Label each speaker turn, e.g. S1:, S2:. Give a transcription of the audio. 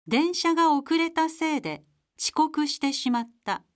S1: 電車が遅れたせいで遅刻してしまった。